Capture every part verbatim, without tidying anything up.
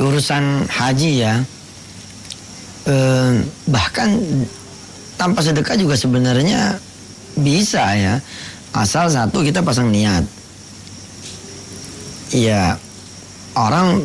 urusan haji ya, eh, bahkan tanpa sedekah juga sebenarnya bisa ya, asal satu kita pasang niat. Iya, orang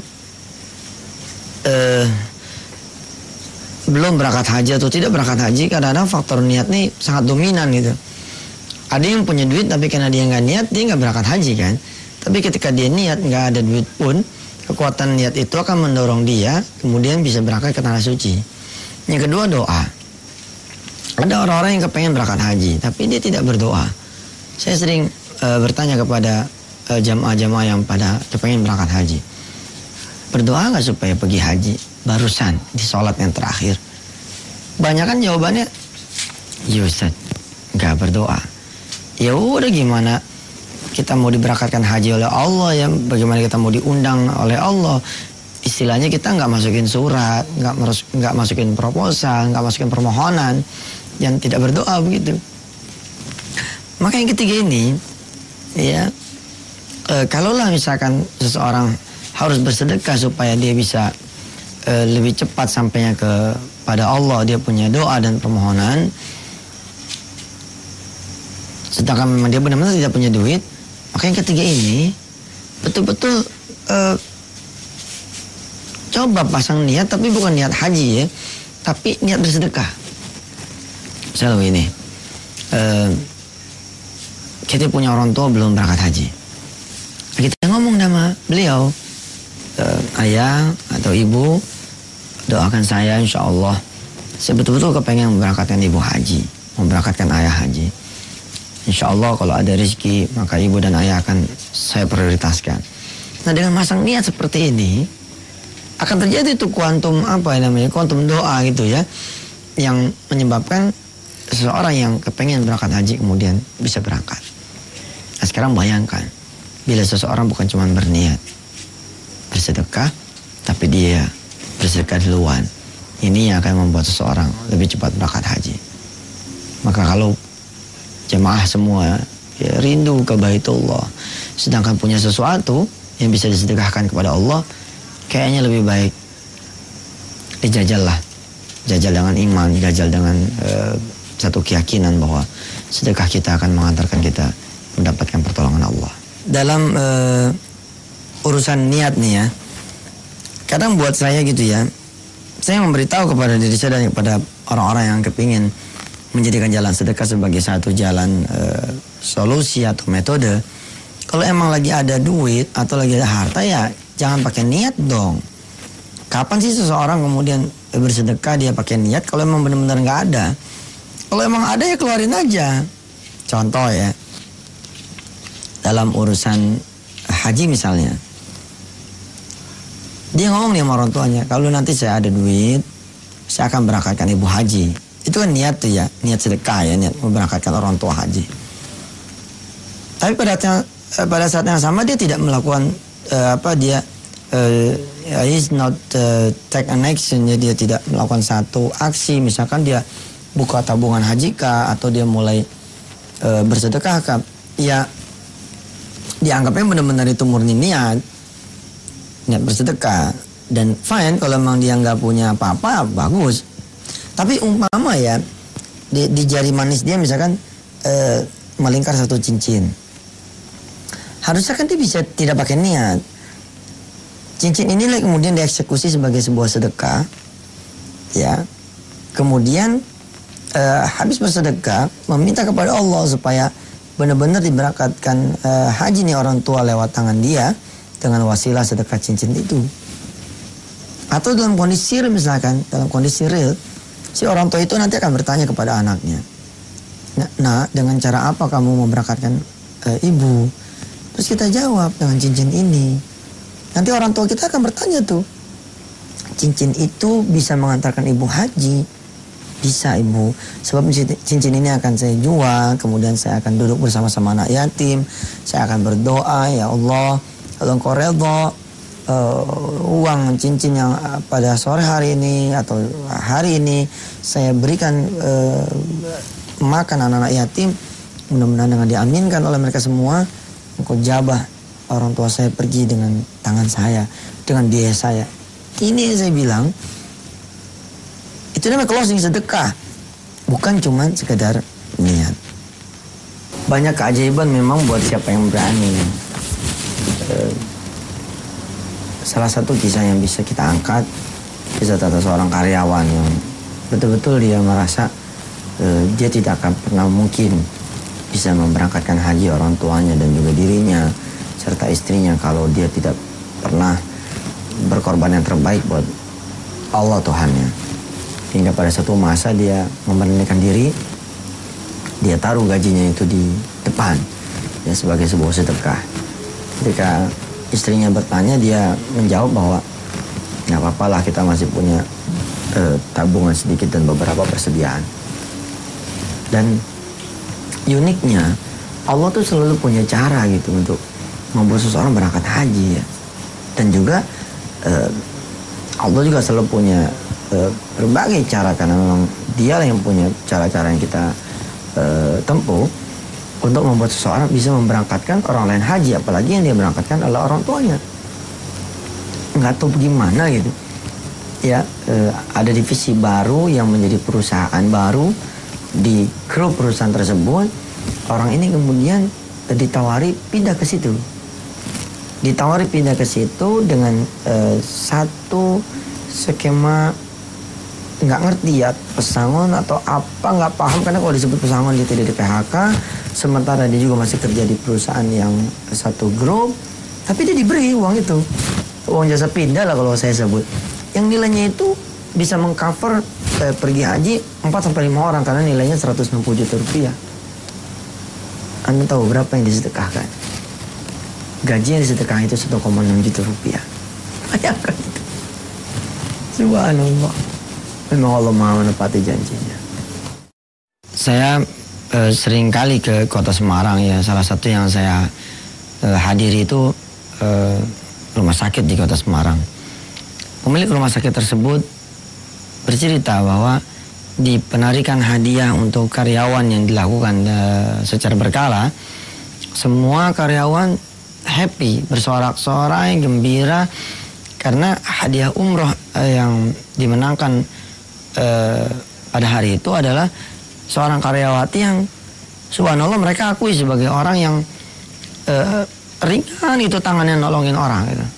eh, belum berangkat haji atau tidak berangkat haji, kadang-kadang faktor niat nih sangat dominan gitu. Ada yang punya duit tapi karena dia nggak niat, dia nggak berangkat haji kan. Tapi ketika dia niat, nggak ada duit pun, kekuatan niat itu akan mendorong dia kemudian bisa berangkat ke tanah suci. Yang kedua, doa. Ada orang-orang yang kepengen berangkat haji tapi dia tidak berdoa. Saya sering uh, bertanya kepada uh, jamaah-jamaah yang pada kepengen berangkat haji, berdoa nggak supaya pergi haji barusan di sholat yang terakhir? Banyak kan jawabannya, ya Ustaz, nggak berdoa. Ya udah, gimana kita mau diberangkatkan haji oleh Allah ya, bagaimana kita mau diundang oleh Allah? Istilahnya kita nggak masukin surat, nggak nggak masukin proposal, nggak masukin permohonan, yang tidak berdoa begitu. Maka yang ketiga ini, ya, e, kalaulah misalkan seseorang harus bersedekah supaya dia bisa e, lebih cepat sampainya kepada Allah, dia punya doa dan permohonan, sedangkan memang dia benar-benar tidak punya duit, maka yang ketiga ini betul-betul uh, coba pasang niat, tapi bukan niat haji ya, tapi niat bersedekah. Misalnya ini, uh, kita punya orang tua belum berangkat haji, kita ngomong sama beliau, uh, ayah atau ibu, doakan saya insya Allah, saya betul-betul kepengen memberangkatkan ibu haji, memberangkatkan ayah haji. Insya Allah kalau ada rezeki maka ibu dan ayah akan saya prioritaskan. Nah, dengan masang niat seperti ini akan terjadi tuh kuantum apa namanya, kuantum doa gitu ya, yang menyebabkan seseorang yang kepengen berangkat haji kemudian bisa berangkat. Nah, sekarang bayangkan bila seseorang bukan cuma berniat bersedekah, tapi dia bersedekah duluan, ini yang akan membuat seseorang lebih cepat berangkat haji. Maka kalau jemaah semua ya, rindu ke Baitullah, sedangkan punya sesuatu yang bisa disedekahkan kepada Allah, kayaknya lebih baik dijajal lah, jajal dengan iman, jajal dengan uh, satu keyakinan bahwa sedekah kita akan mengantarkan kita mendapatkan pertolongan Allah. Dalam uh, urusan niat nih ya, kadang buat saya gitu ya, saya memberitahu kepada diri saya dan kepada orang-orang yang kepingin menjadikan jalan sedekah sebagai satu jalan e, solusi atau metode. Kalau emang lagi ada duit atau lagi ada harta, ya jangan pakai niat dong. Kapan sih seseorang kemudian bersedekah dia pakai niat kalau emang benar-benar nggak ada? Kalau emang ada ya keluarin aja. Contoh ya, dalam urusan haji misalnya, dia ngomong nih sama orang tuanya, kalau nanti saya ada duit, saya akan berangkatkan ibu haji. Itu kan niat tuh ya, niat sedekah ya, niat memberangkatkan orang tua haji. Tapi pada pada saat yang sama dia tidak melakukan uh, apa dia uh, is not uh, take an action, ya, dia tidak melakukan satu aksi. Misalkan dia buka tabungan haji kah, atau dia mulai uh, bersedekah kah, ya dianggapnya benar-benar itu murni niat, niat bersedekah. Dan fine kalau memang dia nggak punya apa-apa, bagus. Tapi umpama ya di, di jari manis dia misalkan e, melingkar satu cincin, harusnya kan dia bisa tidak pakai niat. Cincin inilah kemudian dieksekusi sebagai sebuah sedekah, ya. Kemudian e, habis bersedekah meminta kepada Allah supaya benar-benar diberangkatkan e, haji nih orang tua lewat tangan dia dengan wasilah sedekah cincin itu. Atau dalam kondisi real misalkan, dalam kondisi real, si orang tua itu nanti akan bertanya kepada anaknya, nah, nah dengan cara apa kamu memberangkatkan e, ibu? Terus kita jawab dengan cincin ini. Nanti orang tua kita akan bertanya tuh, cincin itu bisa mengantarkan ibu haji? Bisa ibu, sebab cincin ini akan saya jual, kemudian saya akan duduk bersama-sama anak yatim, saya akan berdoa, ya Allah, kalau engkau redha Uh, uang cincin yang uh, pada sore hari ini atau hari ini saya berikan uh, makan anak-anak yatim, mudah-mudahan dengan diaminkan oleh mereka semua, engkau jabah orang tua saya pergi dengan tangan saya, dengan biaya saya. Ini yang saya bilang, itu namanya closing sedekah, bukan cuma sekedar niat. Banyak keajaiban memang buat siapa yang berani. Eh, salah satu kisah yang bisa kita angkat, kisah tentang seorang karyawan yang betul-betul dia merasa eh, dia tidak akan pernah mungkin bisa memberangkatkan haji orang tuanya dan juga dirinya serta istrinya kalau dia tidak pernah berkorban yang terbaik buat Allah Tuhannya. Hingga pada satu masa dia memberanikan diri, dia taruh gajinya itu di depan ya sebagai sebuah sedekah. Ketika istrinya bertanya, dia menjawab bahwa nggak apa-apa lah, kita masih punya eh, tabungan sedikit dan beberapa persediaan. Dan uniknya Allah tuh selalu punya cara gitu untuk membuat seseorang berangkat haji ya. Dan juga eh, Allah juga selalu punya eh, berbagai cara, karena memang Dia yang punya cara-cara yang kita eh, tempuh untuk membuat seseorang bisa memberangkatkan orang lain haji, apalagi yang dia berangkatkan adalah orang tuanya. Nggak tahu gimana gitu ya, eh, ada divisi baru yang menjadi perusahaan baru di grup perusahaan tersebut. Orang ini kemudian eh, ditawari pindah ke situ, ditawari pindah ke situ dengan eh, satu skema nggak ngerti ya, pesangon atau apa, nggak paham, karena kalau disebut pesangon dia tidak di P H K, sementara dia juga masih kerja di perusahaan yang satu grup, tapi dia diberi uang itu, uang jasa pindah lah kalau saya sebut, yang nilainya itu bisa mengcover eh, pergi haji empat sampai lima orang karena nilainya seratus enam puluh juta rupiah. Anda tahu berapa yang disedekahkan? Gaji yang disedekahkan itu satu koma enam juta rupiah. Bayangkan itu. Subhanallah. Memang Allah Maha menepati janjinya. Saya eh, sering kali ke kota Semarang ya. Salah satu yang saya eh, hadiri itu eh, rumah sakit di kota Semarang. Pemilik rumah sakit tersebut bercerita bahwa di penarikan hadiah untuk karyawan yang dilakukan eh, secara berkala, semua karyawan happy, bersorak-sorai, gembira, karena hadiah umroh eh, yang dimenangkan Uh, pada hari itu adalah seorang karyawati yang subhanallah mereka akui sebagai orang yang uh, ringan itu tangannya nolongin orang gitu.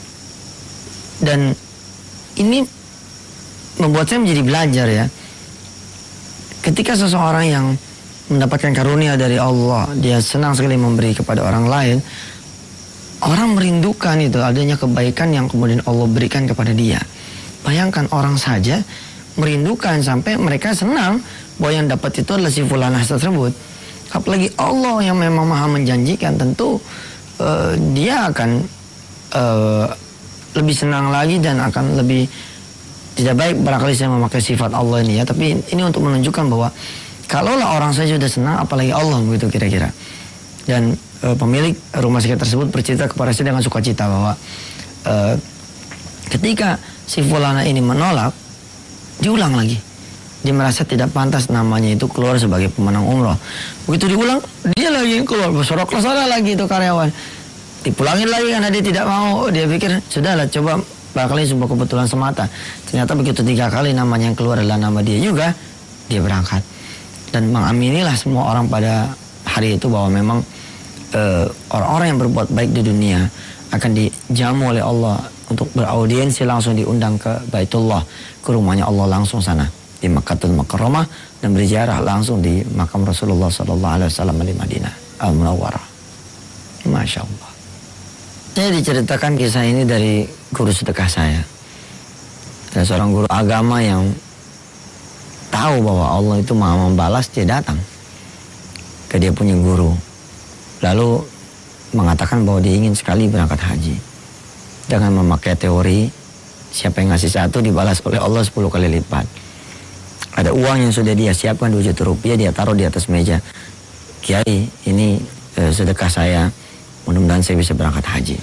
Dan ini membuat saya menjadi belajar ya, ketika seseorang yang mendapatkan karunia dari Allah, dia senang sekali memberi kepada orang lain, orang merindukan itu adanya kebaikan yang kemudian Allah berikan kepada dia. Bayangkan orang saja merindukan sampai mereka senang bahwa yang dapat itu adalah si fulanah tersebut. Apalagi Allah yang memang maha menjanjikan, tentu uh, dia akan uh, lebih senang lagi dan akan lebih tidak baik barangkali saya memakai sifat Allah ini ya. Tapi ini untuk menunjukkan bahwa kalaulah orang saja sudah senang, apalagi Allah begitu kira-kira. Dan uh, pemilik rumah sakit tersebut bercerita kepada saya dengan sukacita bahwa uh, ketika si fulanah ini menolak, diulang lagi. Dia merasa tidak pantas namanya itu keluar sebagai pemenang umroh. Begitu diulang, dia lagi keluar, bersorok sana lagi itu karyawan. Dipulangin lagi karena dia tidak mau. Dia pikir, sudahlah coba barangkali sebuah kebetulan semata. Ternyata begitu tiga kali namanya yang keluar adalah nama dia juga, dia berangkat. Dan mengaminilah semua orang pada hari itu bahwa memang uh, orang-orang yang berbuat baik di dunia akan dijamu oleh Allah untuk beraudiensi, langsung diundang ke Baitullah, ke rumahnya Allah langsung sana di Makkahul Mukarramah, dan berziarah langsung di makam Rasulullah Sallallahu Alaihi Wasallam di Madinah Al Munawwarah. Masya Allah. Saya diceritakan kisah ini dari guru sedekah saya. Ada seorang guru agama yang tahu bahwa Allah itu maha membalas, dia datang ke dia punya guru, lalu mengatakan bahwa dia ingin sekali berangkat haji dengan memakai teori siapa yang ngasih satu dibalas oleh Allah sepuluh kali lipat. Ada uang yang sudah dia siapkan dua juta rupiah, dia taruh di atas meja. Kiai, ini eh, sedekah saya, mudah-mudahan saya bisa berangkat haji.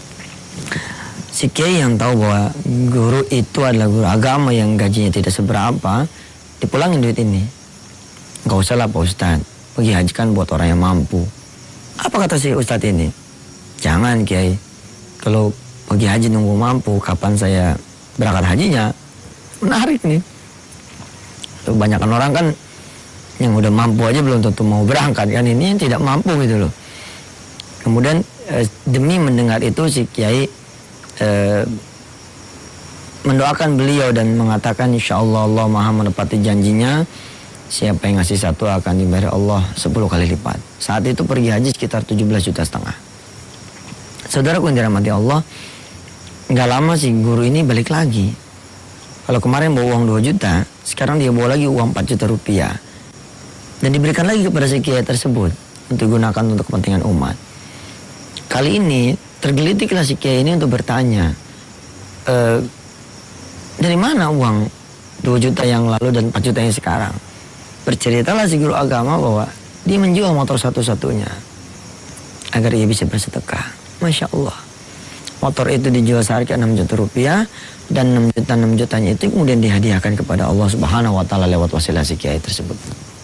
Si kiai yang tahu bahwa guru itu adalah guru agama yang gajinya tidak seberapa, dipulangin duit ini. Gak usah lah Pak Ustadz, pergi haji kan buat orang yang mampu. Apa kata si Ustadz ini? Jangan Kiai, kalau pergi haji nunggu mampu, kapan saya berangkat hajinya. Menarik nih. Kebanyakan orang kan yang udah mampu aja belum tentu mau berangkat kan, ini yang tidak mampu gitu loh. Kemudian eh, demi mendengar itu si Kiai eh, mendoakan beliau dan mengatakan insya Allah Allah maha menepati janjinya, siapa yang ngasih satu akan dibayar Allah sepuluh kali lipat. Saat itu pergi haji sekitar tujuh belas juta setengah. Saudaraku yang dirahmati Allah, nggak lama si guru ini balik lagi. Kalau kemarin bawa uang dua juta, sekarang dia bawa lagi uang empat juta rupiah. Dan diberikan lagi kepada si Kiai tersebut untuk digunakan untuk kepentingan umat. Kali ini tergelitiklah si Kiai ini untuk bertanya, e, dari mana uang dua juta yang lalu dan empat juta yang sekarang? Berceritalah si guru agama bahwa dia menjual motor satu-satunya agar ia bisa bersedekah. Masya Allah. Motor itu dijual seharga enam juta rupiah dan enam juta enam jutanya itu kemudian dihadiahkan kepada Allah Subhanahu wa taala lewat wasilah si Kiai tersebut.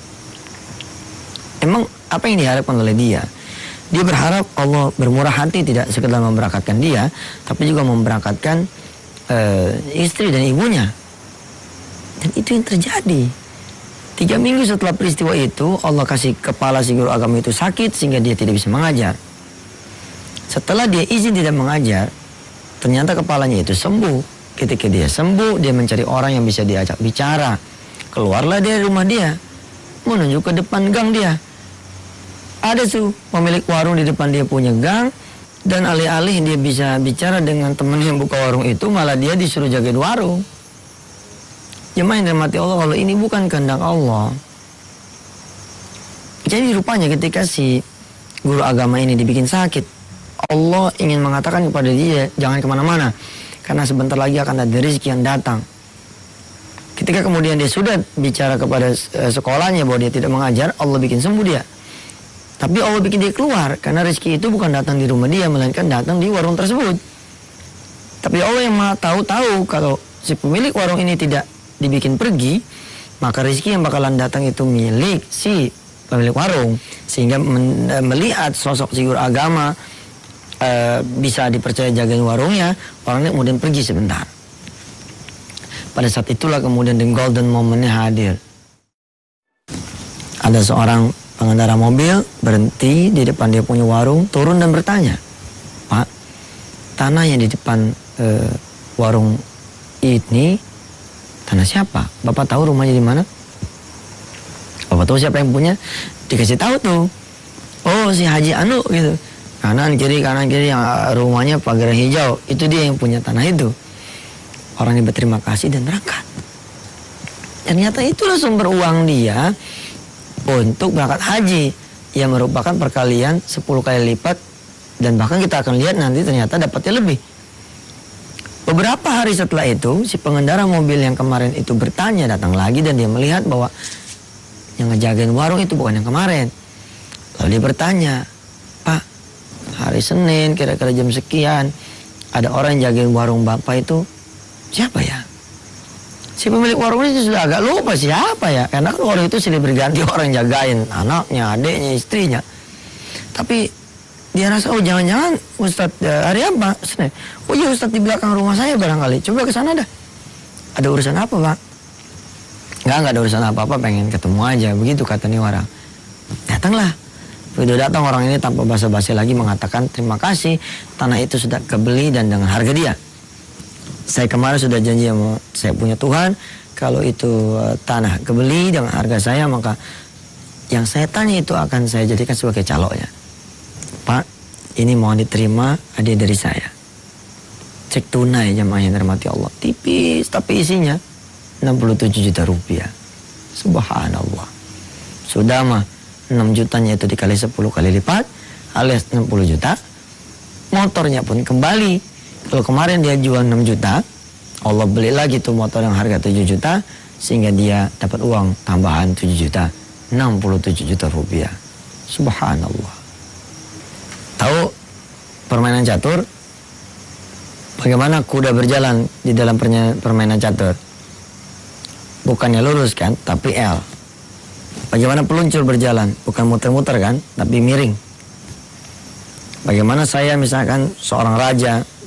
Emang apa yang diharapkan oleh dia? Dia berharap Allah bermurah hati tidak sekedar memberangkatkan dia, tapi juga memberangkatkan uh, istri dan ibunya. Dan itu yang terjadi. Tiga minggu setelah peristiwa itu, Allah kasih kepala si guru agama itu sakit sehingga dia tidak bisa mengajar. Setelah dia izin tidak mengajar, ternyata kepalanya itu sembuh. Ketika dia sembuh, dia mencari orang yang bisa diajak bicara. Keluarlah dia dari rumah dia, menuju ke depan gang dia. Ada tuh pemilik warung di depan dia punya gang, dan alih-alih dia bisa bicara dengan teman yang buka warung itu, malah dia disuruh jagain warung. Jemaah yang dirahmati Allah, kalau ini bukan kehendak Allah. Jadi rupanya ketika si guru agama ini dibikin sakit, Allah ingin mengatakan kepada dia, jangan kemana-mana, karena sebentar lagi akan ada rezeki yang datang. Ketika kemudian dia sudah bicara kepada sekolahnya bahwa dia tidak mengajar, Allah bikin sembuh dia. Tapi Allah bikin dia keluar, karena rezeki itu bukan datang di rumah dia, melainkan datang di warung tersebut. Tapi Allah yang maha tahu-tahu kalau si pemilik warung ini tidak dibikin pergi, maka rezeki yang bakalan datang itu milik si pemilik warung. Sehingga men, melihat sosok si guru agama e, bisa dipercaya jagain warungnya, orangnya kemudian pergi sebentar. Pada saat itulah kemudian the golden momentnya hadir. Ada seorang pengendara mobil berhenti di depan dia punya warung, turun dan bertanya, Pak, tanah yang di depan e, warung ini tanah siapa? Bapak tahu rumahnya di mana? Bapak tahu siapa yang punya? Dikasih tahu tuh. Oh, si Haji Anu gitu. Kanan kiri kanan kiri yang rumahnya pagar hijau, itu dia yang punya tanah itu. Orangnya berterima kasih dan berangkat. Ternyata itulah sumber uang dia untuk berangkat haji, yang merupakan perkalian sepuluh kali lipat, dan bahkan kita akan lihat nanti ternyata dapatnya lebih. Beberapa hari setelah itu, si pengendara mobil yang kemarin itu bertanya datang lagi, dan dia melihat bahwa yang ngejagain warung itu bukan yang kemarin. Lalu dia bertanya, Pak, hari Senin kira-kira jam sekian ada orang yang jagain warung Bapak itu siapa ya? Si pemilik warung ini sudah agak lupa siapa ya, karena kan warung itu silih berganti orang jagain, anaknya, adiknya, istrinya. Tapi dia rasa, oh jangan-jangan Ustadz hari apa? Senin. Oh iya Ustadz di belakang rumah saya barangkali. Coba ke sana dah. Ada urusan apa Pak? Enggak, enggak ada urusan apa-apa, pengen ketemu aja. Begitu kata nih orang. Datanglah. Begitu datang orang ini tanpa basa-basi lagi mengatakan, terima kasih, tanah itu sudah kebeli dan dengan harga dia. Saya kemarin sudah janji sama saya punya Tuhan, kalau itu uh, tanah kebeli dengan harga saya, maka yang saya tanya itu akan saya jadikan sebagai caloknya. Pak, ini mohon diterima hadiah dari saya. Cek tunai jemaah yang dirahmati Allah. Tipis, tapi isinya enam puluh tujuh juta rupiah. Subhanallah. Sudah mah enam jutanya itu dikali sepuluh kali lipat, alias enam puluh juta. Motornya pun kembali. Kalau kemarin dia jual enam juta, Allah beli lagi tuh motor yang harga tujuh juta, sehingga dia dapat uang tambahan tujuh juta, enam puluh tujuh juta rupiah. Subhanallah. Tahu permainan catur? Bagaimana kuda berjalan di dalam permainan catur? Bukannya lurus kan, tapi L. Bagaimana peluncur berjalan? Bukan muter-muter kan, tapi miring. Bagaimana saya misalkan seorang raja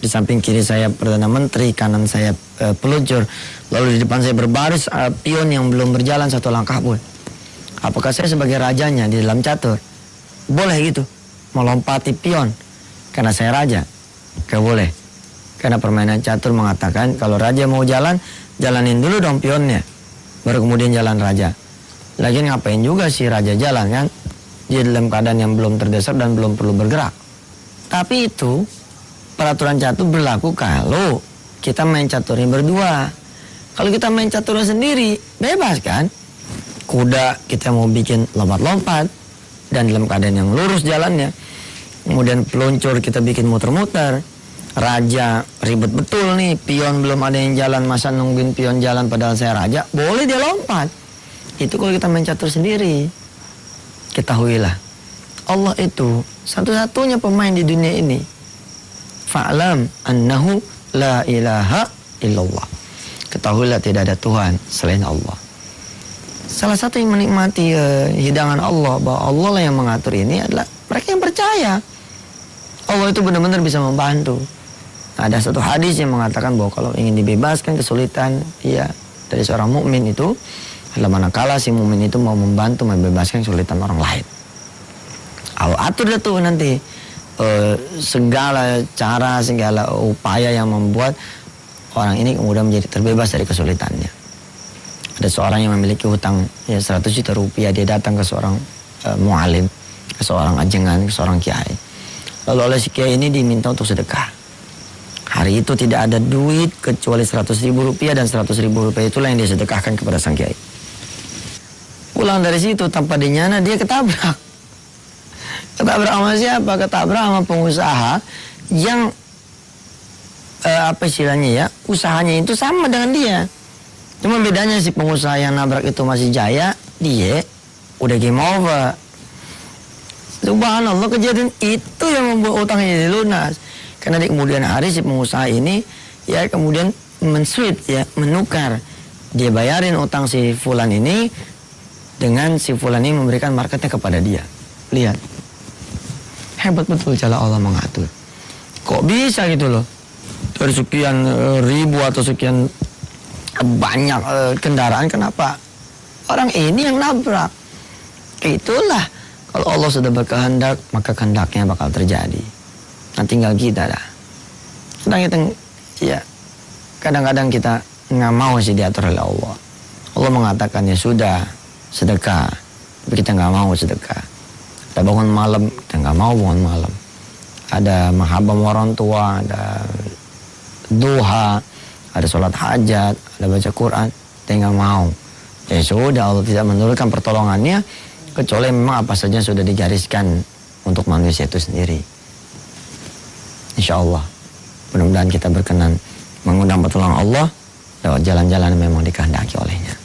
Di samping kiri saya Perdana Menteri, kanan saya uh, peluncut. Lalu di depan saya berbaris uh, pion yang belum berjalan satu langkah pun. Apakah saya sebagai rajanya di dalam catur? Boleh gitu, melompati pion karena saya raja? Gak boleh. Karena permainan catur mengatakan kalau raja mau jalan, jalanin dulu dong pionnya, baru kemudian jalan raja. Lagian ngapain juga si raja jalan kan? Dia dalam keadaan yang belum terdesak dan belum perlu bergerak. Tapi itu peraturan catur berlaku kalau kita main caturnya berdua. Kalau kita main caturnya sendiri, bebas kan? Kuda kita mau bikin lompat-lompat dan dalam keadaan yang lurus jalannya. Kemudian peluncur kita bikin muter-muter. Raja ribet betul nih, pion belum ada yang jalan, masa nungguin pion jalan padahal saya raja? Boleh dia lompat. Itu kalau kita main catur sendiri. Ketahuilah, Allah itu satu-satunya pemain di dunia ini. Fa'lam annahu la ilaha illallah. Ketahuilah tidak ada Tuhan selain Allah. Salah satu yang menikmati uh, hidangan Allah, bahwa Allah lah yang mengatur ini, adalah mereka yang percaya Allah itu benar-benar bisa membantu. Nah, ada satu hadis yang mengatakan bahwa kalau ingin dibebaskan kesulitan ya dari seorang mukmin itu adalah manakala si mukmin itu mau membantu membebaskan kesulitan orang lain. Allah atur dah tuh nanti uh, segala cara, segala upaya yang membuat orang ini kemudian menjadi terbebas dari kesulitannya. Ada seorang yang memiliki hutang ya seratus juta rupiah, dia datang ke seorang uh, mu'alim, ke seorang ajengan, ke seorang kiai. Lalu oleh si kiai ini diminta untuk sedekah. Hari itu tidak ada duit kecuali seratus ribu rupiah, dan seratus ribu rupiah itulah yang dia sedekahkan kepada sang kiai. Pulang dari situ tanpa dinyana dia ketabrak. Ketabrak sama siapa? Ketabrak sama pengusaha yang uh, apa istilahnya ya, usahanya itu sama dengan dia. Cuma bedanya si pengusaha yang nabrak itu masih jaya, dia udah game over. Subhanallah, kejadian itu yang membuat utangnya jadi lunas. Karena di kemudian hari si pengusaha ini ya kemudian men-switch ya, menukar. Dia bayarin utang si fulan ini dengan si fulan ini memberikan marketnya kepada dia. Lihat. Hebat betul cara Allah mengatur. Kok bisa gitu loh? Dari sekian uh, ribu atau sekian banyak uh, kendaraan, kenapa orang ini yang nabrak? Itulah, kalau Allah sudah berkehendak, maka kehendaknya bakal terjadi. Nah, tinggal kita dah. Sedang kita, ya, kadang-kadang kita nggak mau sih diatur oleh Allah. Allah mengatakan ya sudah, sedekah, tapi kita nggak mau sedekah. Ada bangun malam, kita nggak mau bangun malam. Ada mahabbah orang tua, ada duha, ada sholat hajat, ada baca Quran, kita nggak mau. Ya sudah, Allah tidak menurunkan pertolongannya kecuali memang apa saja sudah digariskan untuk manusia itu sendiri. Insya Allah, mudah-mudahan kita berkenan mengundang pertolongan Allah lewat jalan-jalan yang memang dikehendaki olehnya.